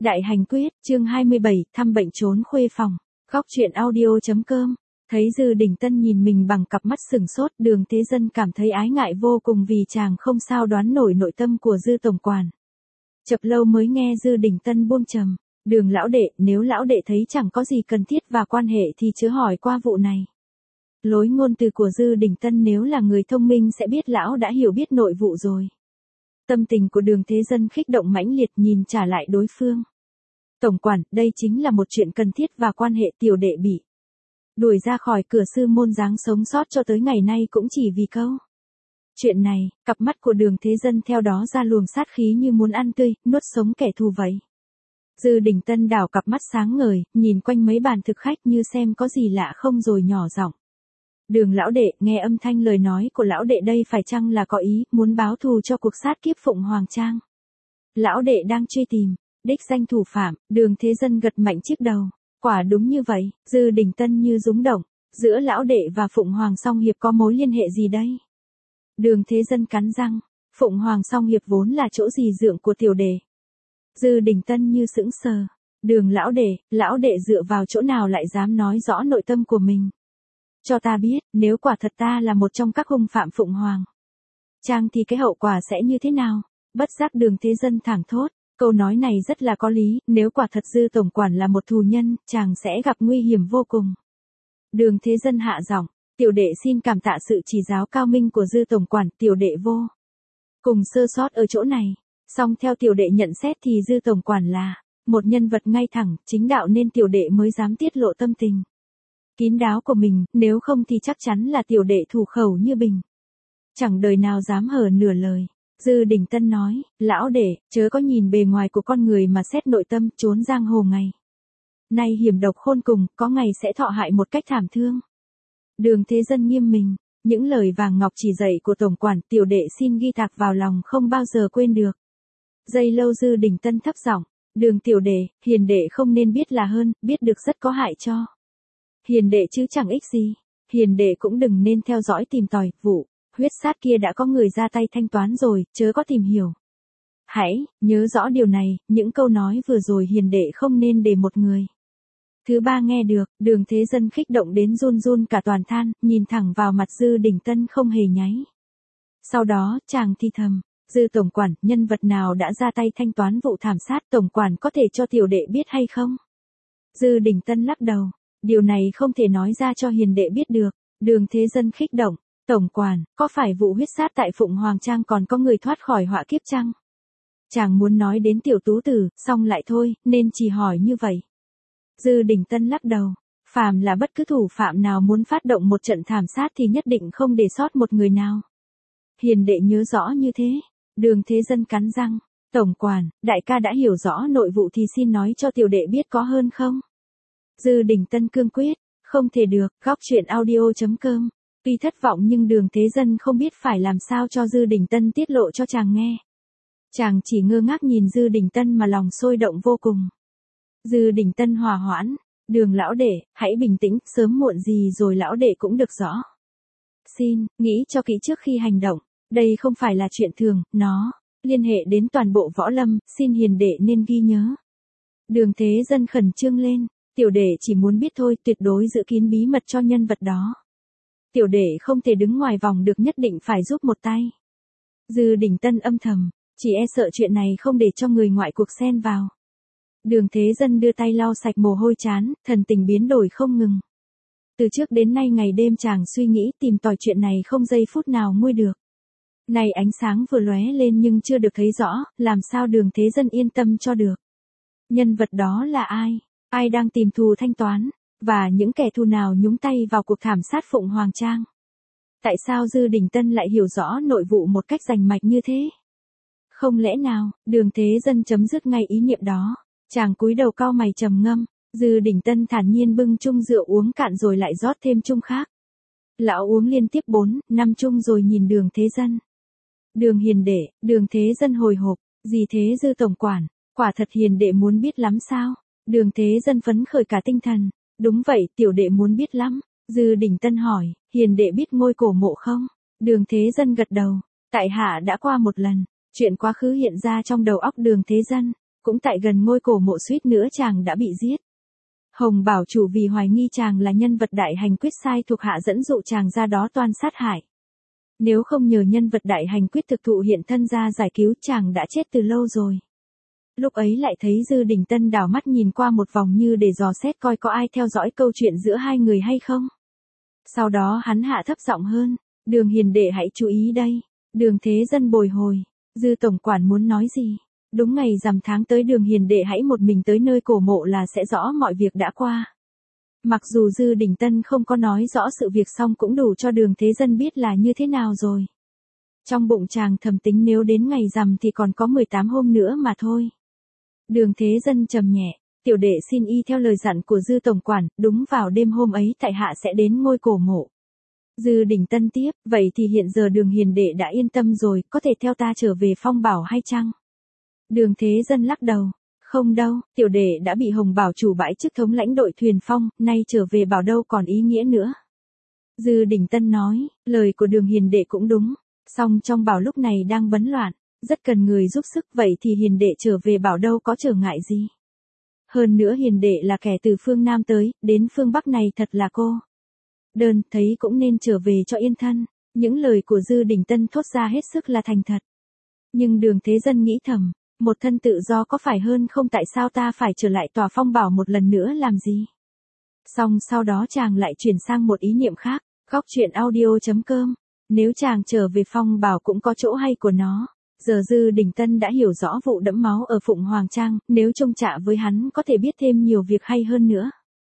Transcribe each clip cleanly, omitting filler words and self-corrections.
Đại hành quyết, chương 27, thăm bệnh trốn khuê phòng. Góc truyện audio.com. Thấy Dư Đình Tân nhìn mình bằng cặp mắt sừng sốt, Đường Thế Dân cảm thấy ái ngại vô cùng vì chàng không sao đoán nổi nội tâm của Dư tổng quản. Chập lâu mới nghe Dư Đình Tân buông trầm. Đường lão đệ, nếu lão đệ thấy chẳng có gì cần thiết và quan hệ thì chớ hỏi qua vụ này. Lối ngôn từ của Dư Đình Tân nếu là người thông minh sẽ biết lão đã hiểu biết nội vụ rồi. Tâm tình của Đường Thế Dân khích động mãnh liệt nhìn trả lại đối phương. Tổng quản, đây chính là một chuyện cần thiết và quan hệ tiểu đệ bị đuổi ra khỏi cửa sư môn dáng sống sót cho tới ngày nay cũng chỉ vì câu chuyện này. Cặp mắt của Đường Thế Dân theo đó ra luồng sát khí như muốn ăn tươi, nuốt sống kẻ thù vậy. Dư Đình Tân đảo cặp mắt sáng ngời, nhìn quanh mấy bàn thực khách như xem có gì lạ không rồi nhỏ giọng. Đường lão đệ, nghe âm thanh lời nói của lão đệ đây phải chăng là có ý muốn báo thù cho cuộc sát kiếp Phụng Hoàng Trang? Lão đệ đang truy tìm đích danh thủ phạm. Đường Thế Dân gật mạnh chiếc đầu. Quả đúng như vậy. Dư Đình Tân như rúng động. Giữa lão đệ và Phụng Hoàng Song Hiệp có mối liên hệ gì đây? Đường Thế Dân cắn răng. Phụng Hoàng Song Hiệp vốn là chỗ gì dượng của tiểu đệ. Dư Đình Tân như sững sờ. Đường lão đệ dựa vào chỗ nào lại dám nói rõ nội tâm của mình? Cho ta biết, nếu quả thật ta là một trong các hung phạm Phụng Hoàng Trang thì cái hậu quả sẽ như thế nào? Bất giác Đường Thế Dân thảng thốt. Câu nói này rất là có lý, nếu quả thật Dư tổng quản là một thù nhân, chàng sẽ gặp nguy hiểm vô cùng. Đường Thế Dân hạ giọng, tiểu đệ xin cảm tạ sự chỉ giáo cao minh của Dư tổng quản, tiểu đệ vô cùng sơ sót ở chỗ này. Song theo tiểu đệ nhận xét thì Dư tổng quản là một nhân vật ngay thẳng, chính đạo nên tiểu đệ mới dám tiết lộ tâm tình kín đáo của mình, nếu không thì chắc chắn là tiểu đệ thủ khẩu như bình, chẳng đời nào dám hở nửa lời. Dư Đình Tân nói, lão đệ, chớ có nhìn bề ngoài của con người mà xét nội tâm, trốn giang hồ ngày nay hiểm độc khôn cùng, có ngày sẽ thọ hại một cách thảm thương. Đường Thế Dân nghiêm mình, những lời vàng ngọc chỉ dạy của tổng quản, tiểu đệ xin ghi tạc vào lòng không bao giờ quên được. Giây lâu Dư Đình Tân thấp giọng, Đường tiểu đệ, hiền đệ không nên biết là hơn, biết được rất có hại cho hiền đệ chứ chẳng ích gì. Hiền đệ cũng đừng nên theo dõi tìm tòi, vụ huyết sát kia đã có người ra tay thanh toán rồi, chớ có tìm hiểu. Hãy nhớ rõ điều này, những câu nói vừa rồi hiền đệ không nên để một người thứ ba nghe được. Đường Thế Dân khích động đến run run cả toàn than, nhìn thẳng vào mặt Dư Đình Tân không hề nháy. Sau đó, chàng thì thầm, Dư tổng quản, nhân vật nào đã ra tay thanh toán vụ thảm sát, tổng quản có thể cho tiểu đệ biết hay không? Dư Đình Tân lắc đầu, điều này không thể nói ra cho hiền đệ biết được. Đường Thế Dân khích động, tổng quản, có phải vụ huyết sát tại Phụng Hoàng Trang còn có người thoát khỏi họa kiếp chăng? Chàng muốn nói đến tiểu tú tử, xong lại thôi, nên chỉ hỏi như vậy. Dư Đình Tân lắc đầu, phàm là bất cứ thủ phạm nào muốn phát động một trận thảm sát thì nhất định không để sót một người nào. Hiền đệ nhớ rõ như thế. Đường Thế Dân cắn răng, tổng quản, đại ca đã hiểu rõ nội vụ thì xin nói cho tiểu đệ biết có hơn không? Dư Đình Tân cương quyết, không thể được. Góc truyện audio.com. Tuy thất vọng nhưng Đường Thế Dân không biết phải làm sao cho Dư Đình Tân tiết lộ cho chàng nghe. Chàng chỉ ngơ ngác nhìn Dư Đình Tân mà lòng sôi động vô cùng. Dư Đình Tân hòa hoãn, Đường lão đệ, hãy bình tĩnh, sớm muộn gì rồi lão đệ cũng được rõ. Xin, nghĩ cho kỹ trước khi hành động, đây không phải là chuyện thường, nó liên hệ đến toàn bộ võ lâm, xin hiền đệ nên ghi nhớ. Đường Thế Dân khẩn trương lên, tiểu đệ chỉ muốn biết thôi, tuyệt đối giữ kín bí mật cho nhân vật đó. Tiểu đệ không thể đứng ngoài vòng được, nhất định phải giúp một tay. Dư Đình Tân âm thầm, chỉ e sợ chuyện này không để cho người ngoại cuộc xen vào. Đường Thế Dân đưa tay lau sạch mồ hôi trán, thần tình biến đổi không ngừng. Từ trước đến nay ngày đêm chàng suy nghĩ tìm tòi chuyện này không giây phút nào nguôi được. Này ánh sáng vừa lóe lên nhưng chưa được thấy rõ, làm sao Đường Thế Dân yên tâm cho được. Nhân vật đó là ai? Ai đang tìm thù thanh toán? Và những kẻ thù nào nhúng tay vào cuộc thảm sát Phụng Hoàng Trang? Tại sao Dư Đình Tân lại hiểu rõ nội vụ một cách rành mạch như thế? Không lẽ nào, Đường Thế Dân chấm dứt ngay ý niệm đó. Chàng cúi đầu cau mày trầm ngâm. Dư Đình Tân thản nhiên bưng chung rượu uống cạn rồi lại rót thêm chung khác. Lão uống liên tiếp 4-5 chung rồi nhìn Đường Thế Dân. Đường hiền đệ. Đường Thế Dân hồi hộp, gì thế Dư tổng quản, quả thật hiền đệ muốn biết lắm sao? Đường Thế Dân phấn khởi cả tinh thần. Đúng vậy, tiểu đệ muốn biết lắm. Dư Đình Tân hỏi, hiền đệ biết ngôi cổ mộ không? Đường Thế Dân gật đầu, tại hạ đã qua một lần. Chuyện quá khứ hiện ra trong đầu óc Đường Thế Dân. Cũng tại gần ngôi cổ mộ suýt nữa chàng đã bị giết. Hồng Bảo Chủ vì hoài nghi chàng là nhân vật đại hành quyết sai thuộc hạ dẫn dụ chàng ra đó toan sát hại. Nếu không nhờ nhân vật đại hành quyết thực thụ hiện thân ra giải cứu chàng đã chết từ lâu rồi. Lúc ấy lại thấy Dư Đình Tân đảo mắt nhìn qua một vòng như để dò xét coi có ai theo dõi câu chuyện giữa hai người hay không. Sau đó hắn hạ thấp giọng hơn, Đường hiền đệ hãy chú ý đây. Đường Thế Dân bồi hồi, Dư tổng quản muốn nói gì? Đúng ngày rằm tháng tới Đường hiền đệ hãy một mình tới nơi cổ mộ là sẽ rõ mọi việc đã qua. Mặc dù Dư Đình Tân không có nói rõ sự việc xong cũng đủ cho Đường Thế Dân biết là như thế nào rồi. Trong bụng chàng thầm tính nếu đến ngày rằm thì còn có 18 hôm nữa mà thôi. Đường Thế Dân trầm nhẹ, tiểu đệ xin y theo lời dặn của Dư tổng quản, đúng vào đêm hôm ấy tại hạ sẽ đến ngôi cổ mộ. Dư Đình Tân tiếp, vậy thì hiện giờ Đường hiền đệ đã yên tâm rồi, có thể theo ta trở về Phong Bảo hay chăng? Đường Thế Dân lắc đầu, không đâu, tiểu đệ đã bị Hồng Bảo Chủ bãi chức thống lãnh đội thuyền phong, nay trở về bảo đâu còn ý nghĩa nữa. Dư Đình Tân nói, lời của Đường hiền đệ cũng đúng, song trong bảo lúc này đang bấn loạn, rất cần người giúp sức, vậy thì hiền đệ trở về bảo đâu có trở ngại gì. Hơn nữa hiền đệ là kẻ từ phương Nam tới, đến phương Bắc này thật là cô đơn, thấy cũng nên trở về cho yên thân. Những lời của Dư Đình Tân thốt ra hết sức là thành thật. Nhưng Đường Thế Dân nghĩ thầm, một thân tự do có phải hơn không, tại sao ta phải trở lại tòa Phong Bảo một lần nữa làm gì? Xong sau đó chàng lại chuyển sang một ý niệm khác, góc truyện audio.com. Nếu chàng trở về Phong Bảo cũng có chỗ hay của nó. Giờ Dư Đình Tân đã hiểu rõ vụ đẫm máu ở Phụng Hoàng Trang, nếu trông chạ với hắn có thể biết thêm nhiều việc hay hơn nữa.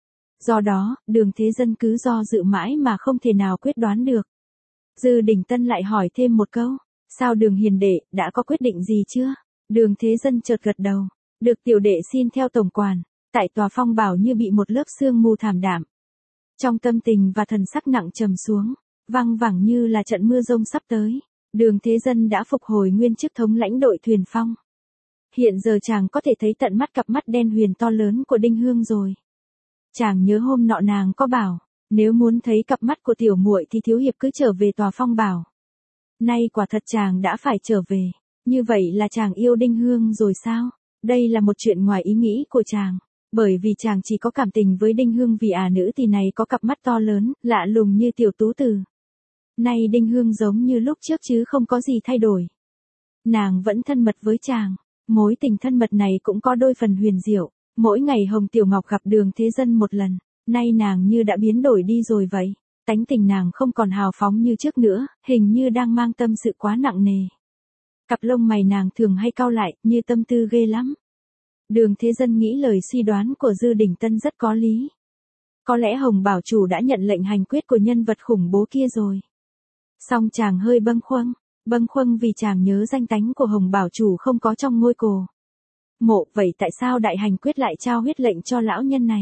Do đó, Đường Thế Dân cứ do dự mãi mà không thể nào quyết đoán được. Dư Đình Tân lại hỏi thêm một câu, sao Đường hiền đệ, đã có quyết định gì chưa? Đường Thế Dân chợt gật đầu, được tiểu đệ xin theo tổng quản. Tại tòa Phong Bảo như bị một lớp sương mù thảm đạm. Trong tâm tình và thần sắc nặng trầm xuống, văng vẳng như là trận mưa rông sắp tới. Đường Thế Dân đã phục hồi nguyên chức thống lãnh đội thuyền phong. Hiện giờ chàng có thể thấy tận mắt cặp mắt đen huyền to lớn của Đinh Hương rồi. Chàng nhớ hôm nọ nàng có bảo, nếu muốn thấy cặp mắt của tiểu muội thì thiếu hiệp cứ trở về tòa Phong Bảo. Nay quả thật chàng đã phải trở về, như vậy là chàng yêu Đinh Hương rồi sao? Đây là một chuyện ngoài ý nghĩ của chàng, bởi vì chàng chỉ có cảm tình với Đinh Hương vì nữ tỳ này có cặp mắt to lớn, lạ lùng như tiểu tú từ. Nay Đinh Hương giống như lúc trước chứ không có gì thay đổi. Nàng vẫn thân mật với chàng, mối tình thân mật này cũng có đôi phần huyền diệu. Mỗi ngày Hồng Tiểu Ngọc gặp Đường Thế Dân một lần, nay nàng như đã biến đổi đi rồi vậy. Tánh tình nàng không còn hào phóng như trước nữa, hình như đang mang tâm sự quá nặng nề. Cặp lông mày nàng thường hay cau lại, như tâm tư ghê lắm. Đường Thế Dân nghĩ lời suy đoán của Dư Đình Tân rất có lý. Có lẽ Hồng Bảo Chủ đã nhận lệnh hành quyết của nhân vật khủng bố kia rồi. Song chàng hơi bâng khuâng vì chàng nhớ danh tánh của Hồng Bảo Chủ không có trong ngôi cổ mộ, vậy tại sao đại hành quyết lại trao huyết lệnh cho lão nhân này?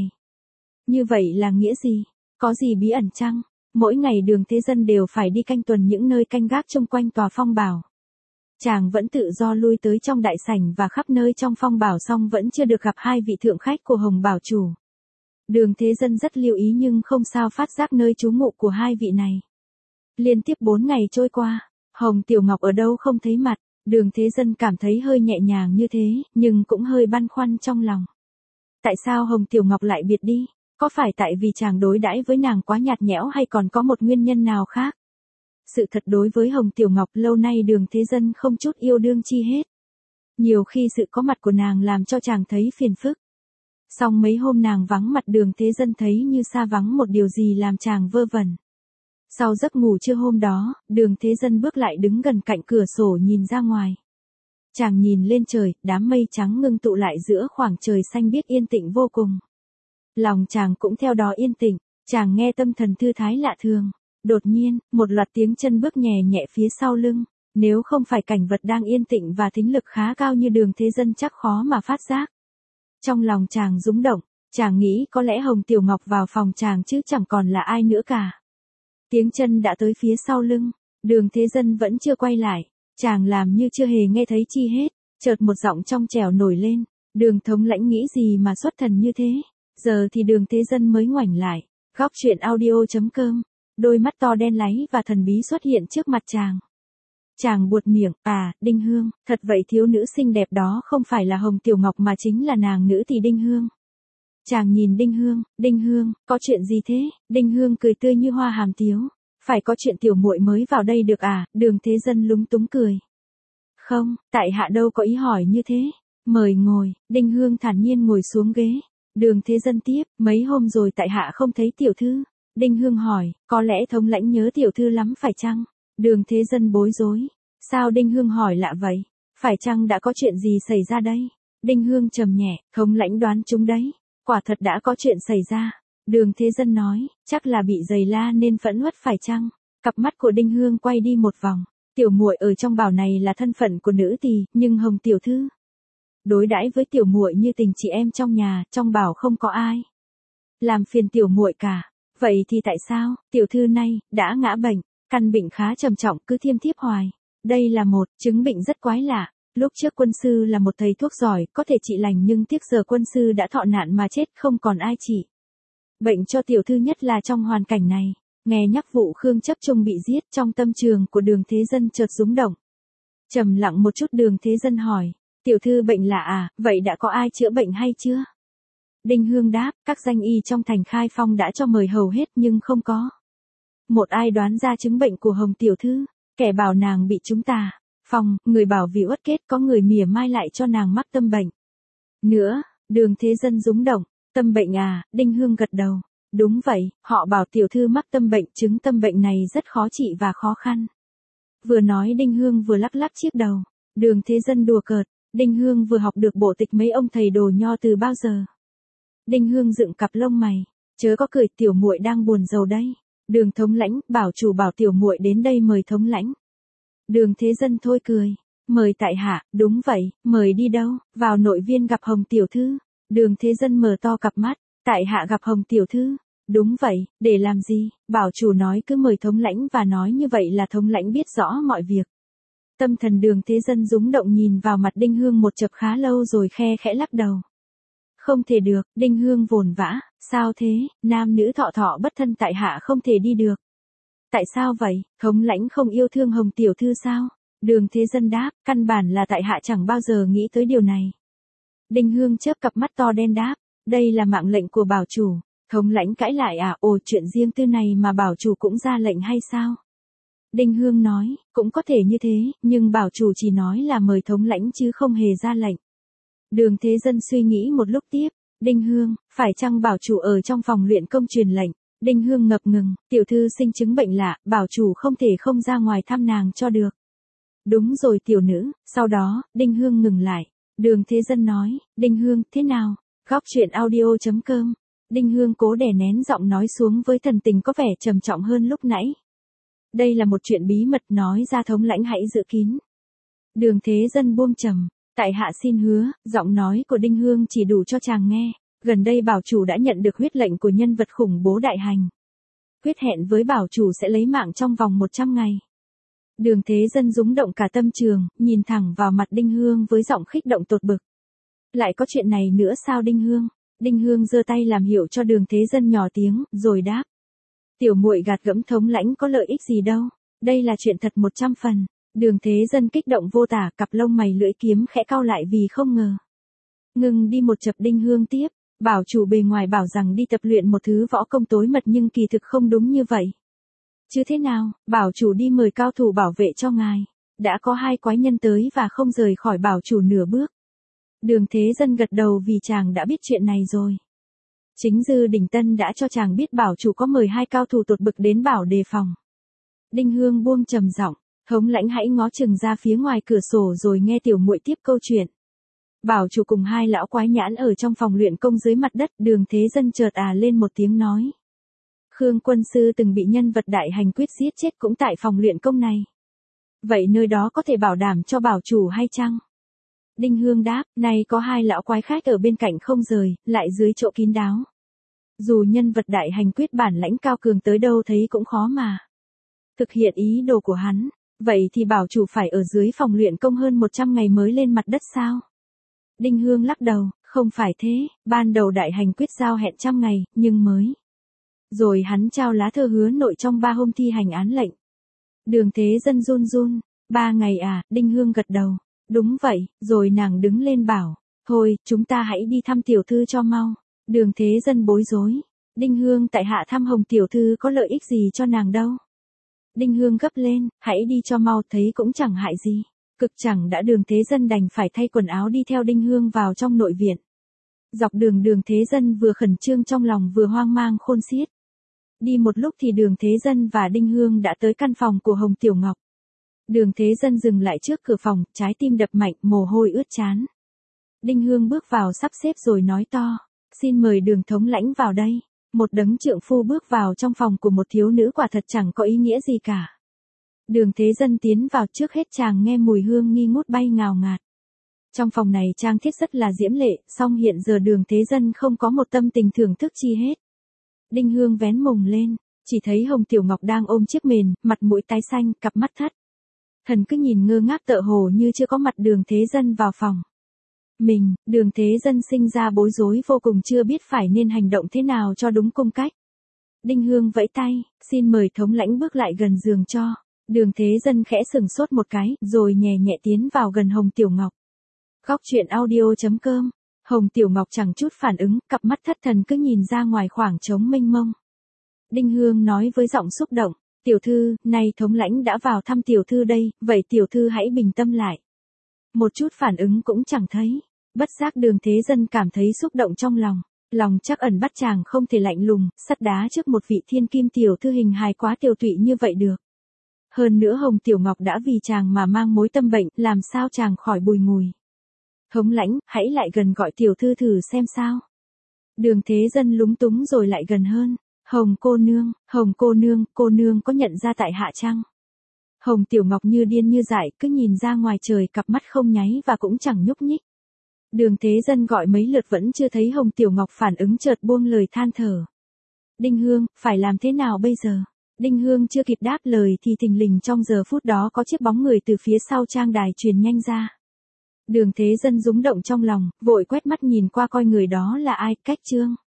Như vậy là nghĩa gì? Có gì bí ẩn chăng? Mỗi ngày Đường Thế Dân đều phải đi canh tuần những nơi canh gác chung quanh tòa Phong Bảo. Chàng vẫn tự do lui tới trong đại sảnh và khắp nơi trong Phong Bảo, song vẫn chưa được gặp hai vị thượng khách của Hồng Bảo Chủ. Đường Thế Dân rất lưu ý nhưng không sao phát giác nơi trú ngụ của hai vị này. Liên tiếp 4 ngày trôi qua, Hồng Tiểu Ngọc ở đâu không thấy mặt. Đường Thế Dân cảm thấy hơi nhẹ nhàng như thế, nhưng cũng hơi băn khoăn trong lòng. Tại sao Hồng Tiểu Ngọc lại biệt đi? Có phải tại vì chàng đối đãi với nàng quá nhạt nhẽo hay còn có một nguyên nhân nào khác? Sự thật đối với Hồng Tiểu Ngọc lâu nay Đường Thế Dân không chút yêu đương chi hết. Nhiều khi sự có mặt của nàng làm cho chàng thấy phiền phức. Song mấy hôm nàng vắng mặt Đường Thế Dân thấy như xa vắng một điều gì làm chàng vơ vẩn. Sau giấc ngủ trưa hôm đó, Đường Thế Dân bước lại đứng gần cạnh cửa sổ nhìn ra ngoài. Chàng nhìn lên trời, đám mây trắng ngưng tụ lại giữa khoảng trời xanh biếc yên tĩnh vô cùng. Lòng chàng cũng theo đó yên tĩnh, chàng nghe tâm thần thư thái lạ thường. Đột nhiên, một loạt tiếng chân bước nhẹ nhẹ phía sau lưng. Nếu không phải cảnh vật đang yên tĩnh và thính lực khá cao như Đường Thế Dân chắc khó mà phát giác. Trong lòng chàng rúng động, chàng nghĩ có lẽ Hồng Tiểu Ngọc vào phòng chàng chứ chẳng còn là ai nữa cả. Tiếng chân đã tới phía sau lưng, Đường Thế Dân vẫn chưa quay lại, chàng làm như chưa hề nghe thấy chi hết, chợt một giọng trong trẻo nổi lên, Đường thống lãnh nghĩ gì mà xuất thần như thế, giờ thì Đường Thế Dân mới ngoảnh lại, góc truyện audio.com, đôi mắt to đen láy và thần bí xuất hiện trước mặt chàng. Chàng buột miệng, Đinh Hương, thật vậy thiếu nữ xinh đẹp đó không phải là Hồng Tiểu Ngọc mà chính là nàng nữ tỷ Đinh Hương. Chàng nhìn Đinh Hương, có chuyện gì thế? Đinh Hương cười tươi như hoa hàm tiếu. Phải có chuyện tiểu muội mới vào đây được à? Đường Thế Dân lúng túng cười. Không, tại hạ đâu có ý hỏi như thế. Mời ngồi, Đinh Hương thản nhiên ngồi xuống ghế. Đường Thế Dân tiếp, mấy hôm rồi tại hạ không thấy tiểu thư. Đinh Hương hỏi, có lẽ thống lãnh nhớ tiểu thư lắm phải chăng? Đường Thế Dân bối rối. Sao Đinh Hương hỏi lạ vậy? Phải chăng đã có chuyện gì xảy ra đây? Đinh Hương trầm nhẹ, thống lãnh đoán chúng đấy. Quả thật đã có chuyện xảy ra. Đường Thế Dân nói, chắc là bị giày la nên phẫn uất phải chăng? Cặp mắt của Đinh Hương quay đi một vòng. Tiểu muội ở trong bảo này là thân phận của nữ tỳ, nhưng Hồng tiểu thư đối đãi với tiểu muội như tình chị em trong nhà, trong bảo không có ai làm phiền tiểu muội cả. Vậy thì tại sao, tiểu thư nay đã ngã bệnh, căn bệnh khá trầm trọng cứ thiêm thiếp hoài. Đây là một chứng bệnh rất quái lạ. Lúc trước quân sư là một thầy thuốc giỏi, có thể trị lành nhưng tiếc giờ quân sư đã thọ nạn mà chết không còn ai trị bệnh cho tiểu thư, nhất là trong hoàn cảnh này. Nghe nhắc vụ Khương Chấp Trung bị giết, trong tâm trường của Đường Thế Dân chợt rúng động. Trầm lặng một chút, Đường Thế Dân hỏi, tiểu thư bệnh lạ vậy đã có ai chữa bệnh hay chưa? Đinh Hương đáp, các danh y trong thành Khai Phong đã cho mời hầu hết nhưng không có một ai đoán ra chứng bệnh của Hồng tiểu thư. Kẻ bảo nàng bị chúng ta phong, người bảo vì uất kết, có người mỉa mai lại cho nàng mắc tâm bệnh nữa. Đường Thế Dân rúng động. Tâm bệnh Đinh Hương gật đầu. Đúng vậy, họ bảo tiểu thư mắc tâm bệnh, chứng tâm bệnh này rất khó trị và khó khăn. Vừa nói Đinh Hương vừa lắc lắc chiếc đầu. Đường Thế Dân đùa cợt, Đinh Hương vừa học được bộ tịch mấy ông thầy đồ nho từ bao giờ? Đinh Hương dựng cặp lông mày, chớ có cười, tiểu muội đang buồn rầu đây. Đường thống lãnh, bảo chủ bảo tiểu muội đến đây mời thống lãnh. Đường Thế Dân thôi cười, mời tại hạ, đúng vậy, mời đi đâu? Vào nội viên gặp Hồng tiểu thư. Đường Thế Dân mở to cặp mắt, tại hạ gặp Hồng tiểu thư. Đúng vậy, để làm gì? Bảo chủ nói cứ mời thống lãnh và nói như vậy là thống lãnh biết rõ mọi việc. Tâm thần Đường Thế Dân rúng động, nhìn vào mặt Đinh Hương một chập khá lâu rồi khe khẽ lắc đầu. Không thể được, Đinh Hương vồn vã, sao thế, nam nữ thọ thọ bất thân, tại hạ không thể đi được. Tại sao vậy, thống lãnh không yêu thương Hồng tiểu thư sao? Đường Thế Dân đáp, căn bản là tại hạ chẳng bao giờ nghĩ tới điều này. Đinh Hương chớp cặp mắt to đen đáp, đây là mạng lệnh của bảo chủ. Thống lãnh cãi lại chuyện riêng tư này mà bảo chủ cũng ra lệnh hay sao? Đinh Hương nói, cũng có thể như thế, nhưng bảo chủ chỉ nói là mời thống lãnh chứ không hề ra lệnh. Đường Thế Dân suy nghĩ một lúc tiếp, Đinh Hương, phải chăng bảo chủ ở trong phòng luyện công truyền lệnh? Đinh Hương ngập ngừng, tiểu thư sinh chứng bệnh lạ, bảo chủ không thể không ra ngoài thăm nàng cho được. Đúng rồi tiểu nữ. Sau đó, Đinh Hương ngừng lại. Đường Thế Dân nói, Đinh Hương, thế nào? Góc truyện audio.com. Đinh Hương cố đè nén giọng nói xuống với thần tình có vẻ trầm trọng hơn lúc nãy. Đây là một chuyện bí mật, nói ra thống lãnh hãy giữ kín. Đường Thế Dân buông trầm, tại hạ xin hứa. Giọng nói của Đinh Hương chỉ đủ cho chàng nghe. Gần đây bảo chủ đã nhận được huyết lệnh của nhân vật khủng bố đại hành. Quyết hẹn với bảo chủ sẽ lấy mạng trong vòng 100 ngày. Đường Thế Dân rúng động cả tâm trường, nhìn thẳng vào mặt Đinh Hương với giọng khích động tột bực. Lại có chuyện này nữa sao Đinh Hương? Đinh Hương giơ tay làm hiệu cho Đường Thế Dân nhỏ tiếng, rồi đáp. Tiểu muội gạt gẫm thống lãnh có lợi ích gì đâu, đây là chuyện thật 100 phần. Đường Thế Dân kích động vô tả, cặp lông mày lưỡi kiếm khẽ cau lại vì không ngờ. Ngừng đi một chập, Đinh Hương tiếp, bảo chủ bề ngoài bảo rằng đi tập luyện một thứ võ công tối mật nhưng kỳ thực không đúng như vậy. Chứ thế nào, bảo chủ đi mời cao thủ bảo vệ cho ngài. Đã có 2 quái nhân tới và không rời khỏi bảo chủ nửa bước. Đường Thế Dân gật đầu vì chàng đã biết chuyện này rồi. Chính Dư Đình Tân đã cho chàng biết bảo chủ có mời 2 cao thủ tột bực đến bảo đề phòng. Đinh Hương buông trầm giọng, thống lãnh hãy ngó chừng ra phía ngoài cửa sổ rồi nghe tiểu muội tiếp câu chuyện. Bảo chủ cùng 2 lão quái nhãn ở trong phòng luyện công dưới mặt đất. Đường Thế Dân chợt lên một tiếng nói. Khương quân sư từng bị nhân vật đại hành quyết giết chết cũng tại phòng luyện công này. Vậy nơi đó có thể bảo đảm cho bảo chủ hay chăng? Đinh Hương đáp, nay có 2 lão quái khác ở bên cạnh không rời, lại dưới chỗ kín đáo. Dù nhân vật đại hành quyết bản lãnh cao cường tới đâu thấy cũng khó mà thực hiện ý đồ của hắn. Vậy thì bảo chủ phải ở dưới phòng luyện công hơn 100 ngày mới lên mặt đất sao? Đinh Hương lắc đầu, không phải thế, ban đầu đại hành quyết giao hẹn 100 ngày, nhưng mới. Rồi hắn trao lá thư hứa nội trong 3 hôm thi hành án lệnh. Đường Thế Dân run run, 3 ngày à, Đinh Hương gật đầu. Đúng vậy, rồi nàng đứng lên bảo. Thôi, chúng ta hãy đi thăm tiểu thư cho mau. Đường Thế Dân bối rối. Đinh Hương tại hạ thăm Hồng tiểu thư có lợi ích gì cho nàng đâu. Đinh Hương gấp lên, hãy đi cho mau, thấy cũng chẳng hại gì. Cực chẳng đã. Đường Thế Dân đành phải thay quần áo đi theo Đinh Hương vào trong nội viện. Dọc đường Đường Thế Dân vừa khẩn trương trong lòng vừa hoang mang khôn xiết. Đi một lúc thì Đường Thế Dân và Đinh Hương đã tới căn phòng của Hồng Tiểu Ngọc. Đường Thế Dân dừng lại trước cửa phòng, trái tim đập mạnh, mồ hôi ướt trán. Đinh Hương bước vào sắp xếp rồi nói to, xin mời Đường thống lãnh vào đây. Một đấng trượng phu bước vào trong phòng của một thiếu nữ quả thật chẳng có ý nghĩa gì cả. Đường Thế Dân tiến vào, trước hết chàng nghe mùi hương nghi ngút bay ngào ngạt. Trong phòng này trang thiết rất là diễm lệ, song hiện giờ Đường Thế Dân không có một tâm tình thưởng thức chi hết. Đinh Hương vén mùng lên, chỉ thấy Hồng Tiểu Ngọc đang ôm chiếc mền, mặt mũi tái xanh, cặp mắt thất thần cứ nhìn ngơ ngác tựa hồ như chưa có mặt Đường Thế Dân vào phòng. Đường Thế Dân sinh ra bối rối vô cùng, chưa biết phải nên hành động thế nào cho đúng cung cách. Đinh Hương vẫy tay, xin mời thống lãnh bước lại gần giường cho. Đường Thế Dân khẽ sừng sốt một cái, rồi nhẹ nhẹ tiến vào gần Hồng Tiểu Ngọc. Góc truyện audio.com. Hồng Tiểu Ngọc chẳng chút phản ứng, cặp mắt thất thần cứ nhìn ra ngoài khoảng trống mênh mông. Đinh Hương nói với giọng xúc động, tiểu thư, nay thống lãnh đã vào thăm tiểu thư đây, vậy tiểu thư hãy bình tâm lại. Một chút phản ứng cũng chẳng thấy. Bất giác Đường Thế Dân cảm thấy xúc động trong lòng. Lòng chắc ẩn bắt chàng không thể lạnh lùng, sắt đá trước một vị thiên kim tiểu thư hình hài quá tiều tụy như vậy được. Hơn nữa Hồng Tiểu Ngọc đã vì chàng mà mang mối tâm bệnh, làm sao chàng khỏi bùi ngùi. Thống lãnh, hãy lại gần gọi tiểu thư thử xem sao. Đường Thế Dân lúng túng rồi lại gần hơn. Hồng cô nương có nhận ra tại hạ chăng? Hồng Tiểu Ngọc như điên như dại, cứ nhìn ra ngoài trời, cặp mắt không nháy và cũng chẳng nhúc nhích. Đường Thế Dân gọi mấy lượt vẫn chưa thấy Hồng Tiểu Ngọc phản ứng, chợt buông lời than thở. Đinh Hương, phải làm thế nào bây giờ? Đinh Hương chưa kịp đáp lời thì thình lình trong giờ phút đó có chiếc bóng người từ phía sau trang đài truyền nhanh ra. Đường Thế Dân rúng động trong lòng, vội quét mắt nhìn qua coi người đó là ai. Cách Trương.